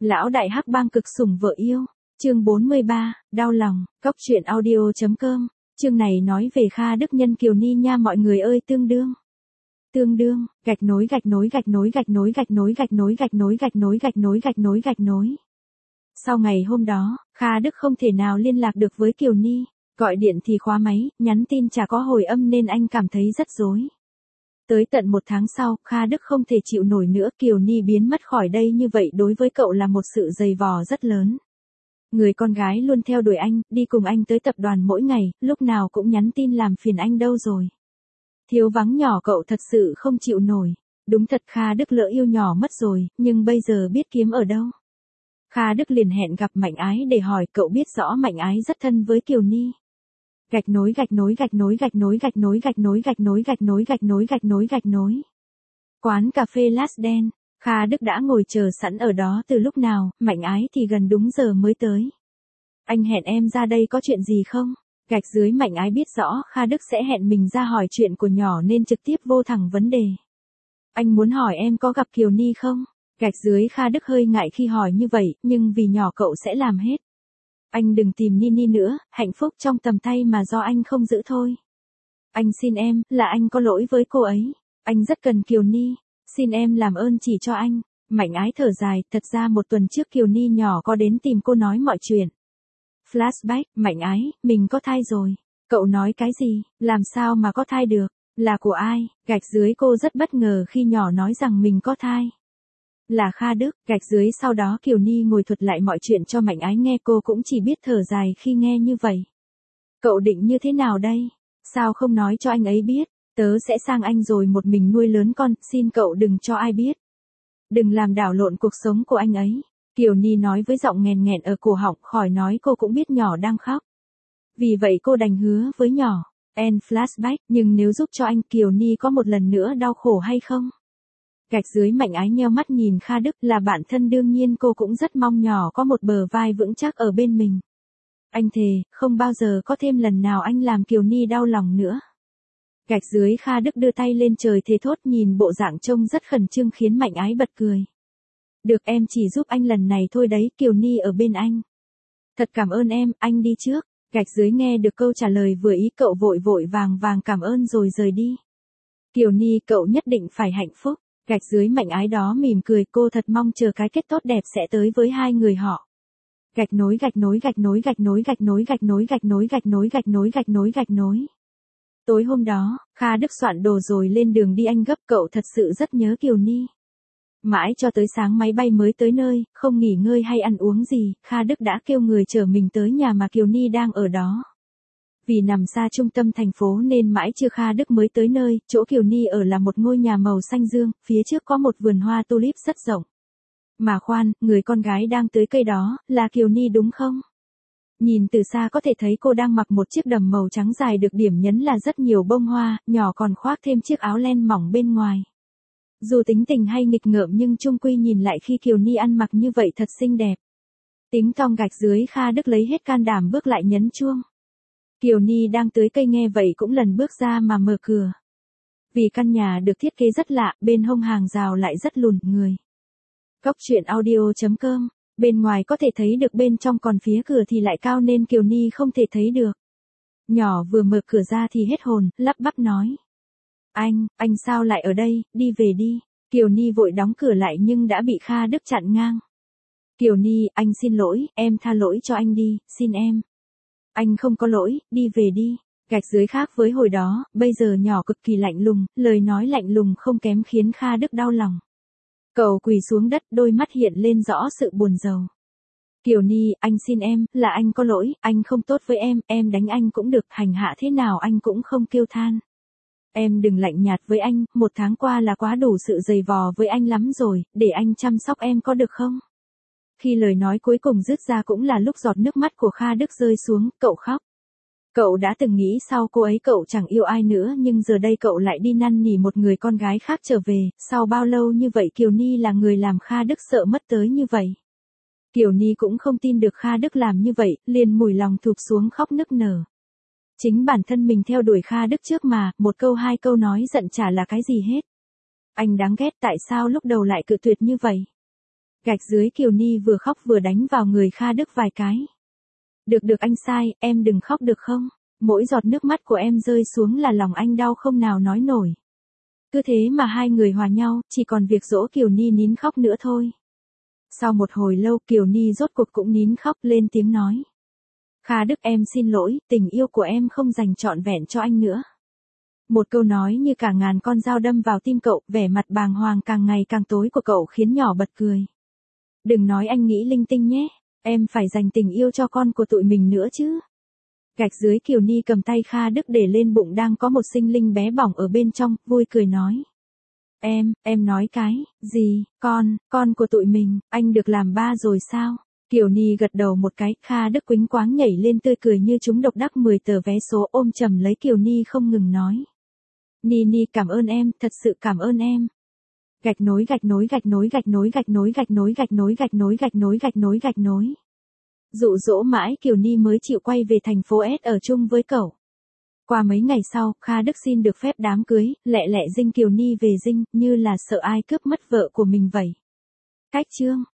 Lão đại hắc bang cực sủng vợ yêu. Chương 43, đau lòng, Cóc truyện audio.com. Chương này nói về Kha Đức nhân Kiều Ni nha mọi người ơi, tương đương, gạch nối. Sau ngày hôm đó, Kha Đức không thể nào liên lạc được với Kiều Ni, gọi điện thì khóa máy, nhắn tin chả có hồi âm nên anh cảm thấy rất rối. Tới tận 1 tháng sau, Kha Đức không thể chịu nổi nữa, Kiều Ni biến mất khỏi đây như vậy đối với cậu là một sự dày vò rất lớn. Người con gái luôn theo đuổi anh, đi cùng anh tới tập đoàn mỗi ngày, lúc nào cũng nhắn tin làm phiền anh đâu rồi. Thiếu vắng nhỏ cậu thật sự không chịu nổi. Đúng thật Kha Đức lỡ yêu nhỏ mất rồi, nhưng bây giờ biết kiếm ở đâu. Kha Đức liền hẹn gặp Mạnh Ái để hỏi, cậu biết rõ Mạnh Ái rất thân với Kiều Ni. Gạch nối. Quán cà phê Last Dance, Kha Đức đã ngồi chờ sẵn ở đó từ lúc nào, Mạnh Ái thì gần đúng giờ mới tới. Anh hẹn em ra đây có chuyện gì không? Gạch dưới Mạnh Ái biết rõ Kha Đức sẽ hẹn mình ra hỏi chuyện của nhỏ nên trực tiếp vô thẳng vấn đề. Anh muốn hỏi em có gặp Kiều Ni không? Gạch dưới Kha Đức hơi ngại khi hỏi như vậy, nhưng vì nhỏ cậu sẽ làm hết. Anh đừng tìm Nini nữa, hạnh phúc trong tầm tay mà do anh không giữ thôi. Anh xin em, là anh có lỗi với cô ấy. Anh rất cần Kiều Ni, xin em làm ơn chỉ cho anh. Mạnh Ái thở dài, thật ra 1 tuần trước Kiều Ni nhỏ có đến tìm cô nói mọi chuyện. Flashback, Mạnh Ái, mình có thai rồi. Cậu nói cái gì, làm sao mà có thai được, là của ai? Gạch dưới cô rất bất ngờ khi nhỏ nói rằng mình có thai. Là Kha Đức, gạch dưới sau đó Kiều Ni ngồi thuật lại mọi chuyện cho Mạnh Ái nghe, cô cũng chỉ biết thở dài khi nghe như vậy. Cậu định như thế nào đây? Sao không nói cho anh ấy biết? Tớ sẽ sang Anh rồi một mình nuôi lớn con, xin cậu đừng cho ai biết. Đừng làm đảo lộn cuộc sống của anh ấy. Kiều Ni nói với giọng nghẹn nghẹn ở cổ họng, khỏi nói cô cũng biết nhỏ đang khóc. Vì vậy cô đành hứa với nhỏ. End flashback, nhưng nếu giúp cho anh, Kiều Ni có một lần nữa đau khổ hay không? Gạch dưới Mạnh Ái nheo mắt nhìn Kha Đức, là bạn thân đương nhiên cô cũng rất mong nhỏ có một bờ vai vững chắc ở bên mình. Anh thề, không bao giờ có thêm lần nào anh làm Kiều Ni đau lòng nữa. Gạch dưới Kha Đức đưa tay lên trời thề thốt, nhìn bộ dạng trông rất khẩn trương khiến Mạnh Ái bật cười. Được, em chỉ giúp anh lần này thôi đấy, Kiều Ni ở bên anh. Thật cảm ơn em, anh đi trước. Gạch dưới nghe được câu trả lời vừa ý, cậu vội vàng cảm ơn rồi rời đi. Kiều Ni, cậu nhất định phải hạnh phúc. Gạch dưới Mạnh Ái đó mỉm cười, cô thật mong chờ cái kết tốt đẹp sẽ tới với hai người họ. Gạch nối. Tối hôm đó, Kha Đức soạn đồ rồi lên đường đi, anh gấp, cậu thật sự rất nhớ Kiều Ni. Mãi cho tới sáng máy bay mới tới nơi, không nghỉ ngơi hay ăn uống gì, Kha Đức đã kêu người chở mình tới nhà mà Kiều Ni đang ở đó. Vì nằm xa trung tâm thành phố nên mãi trưa Kha Đức mới tới nơi, chỗ Kiều Ni ở là một ngôi nhà màu xanh dương, phía trước có một vườn hoa tulip rất rộng. Mà khoan, người con gái đang tưới cây đó, là Kiều Ni đúng không? Nhìn từ xa có thể thấy cô đang mặc một chiếc đầm màu trắng dài được điểm nhấn là rất nhiều bông hoa, nhỏ còn khoác thêm chiếc áo len mỏng bên ngoài. Dù tính tình hay nghịch ngợm nhưng chung quy nhìn lại khi Kiều Ni ăn mặc như vậy thật xinh đẹp. Tính tong gạch dưới Kha Đức lấy hết can đảm bước lại nhấn chuông. Kiều Ni đang tưới cây nghe vậy cũng lần bước ra mà mở cửa. Vì căn nhà được thiết kế rất lạ, bên hông hàng rào lại rất lùn người. Cóc truyện audio.com. Bên ngoài có thể thấy được, bên trong còn phía cửa thì lại cao nên Kiều Ni không thể thấy được. Nhỏ vừa mở cửa ra thì hết hồn, lắp bắp nói. Anh sao lại ở đây, đi về đi. Kiều Ni vội đóng cửa lại nhưng đã bị Kha Đức chặn ngang. Kiều Ni, anh xin lỗi, em tha lỗi cho anh đi, xin em. Anh không có lỗi, đi về đi. Gạch dưới khác với hồi đó, bây giờ nhỏ cực kỳ lạnh lùng, lời nói lạnh lùng không kém khiến Kha Đức đau lòng. Cậu quỳ xuống đất, đôi mắt hiện lên rõ sự buồn rầu. Kiều Ni, anh xin em, là anh có lỗi, anh không tốt với em đánh anh cũng được, hành hạ thế nào anh cũng không kêu than. Em đừng lạnh nhạt với anh, 1 tháng qua là quá đủ sự dày vò với anh lắm rồi, để anh chăm sóc em có được không? Khi lời nói cuối cùng dứt ra cũng là lúc giọt nước mắt của Kha Đức rơi xuống, cậu khóc. Cậu đã từng nghĩ sau cô ấy cậu chẳng yêu ai nữa, nhưng giờ đây cậu lại đi năn nỉ một người con gái khác trở về, sau bao lâu như vậy Kiều Ni là người làm Kha Đức sợ mất tới như vậy. Kiều Ni cũng không tin được Kha Đức làm như vậy, liền mùi lòng thụp xuống khóc nức nở. Chính bản thân mình theo đuổi Kha Đức trước mà, 1 câu 2 câu nói giận chả là cái gì hết. Anh đáng ghét, tại sao lúc đầu lại cự tuyệt như vậy? Gạch dưới Kiều Ni vừa khóc vừa đánh vào người Kha Đức vài cái. Được anh sai, em đừng khóc được không? Mỗi giọt nước mắt của em rơi xuống là lòng anh đau không nào nói nổi. Cứ thế mà hai người hòa nhau, chỉ còn việc dỗ Kiều Ni nín khóc nữa thôi. Sau một hồi lâu Kiều Ni rốt cuộc cũng nín khóc lên tiếng nói. Kha Đức em xin lỗi, tình yêu của em không dành trọn vẹn cho anh nữa. Một câu nói như cả ngàn con dao đâm vào tim cậu, vẻ mặt bàng hoàng càng ngày càng tối của cậu khiến nhỏ bật cười. Đừng nói anh nghĩ linh tinh nhé, em phải dành tình yêu cho con của tụi mình nữa chứ. Gạch dưới Kiều Ni cầm tay Kha Đức để lên bụng đang có một sinh linh bé bỏng ở bên trong, vui cười nói. Em nói cái, gì, con của tụi mình, anh được làm ba rồi sao? Kiều Ni gật đầu một cái, Kha Đức quýnh quáng nhảy lên tươi cười như trúng độc đắc 10 tờ vé số ôm chầm lấy Kiều Ni không ngừng nói. Ni cảm ơn em, thật sự cảm ơn em. Gạch nối. Dụ dỗ mãi Kiều Ni mới chịu quay về thành phố S ở chung với cậu. Qua mấy ngày sau, Kha Đức xin được phép đám cưới, lẹ lẹ dinh Kiều Ni về dinh, như là sợ ai cướp mất vợ của mình vậy. Cách chương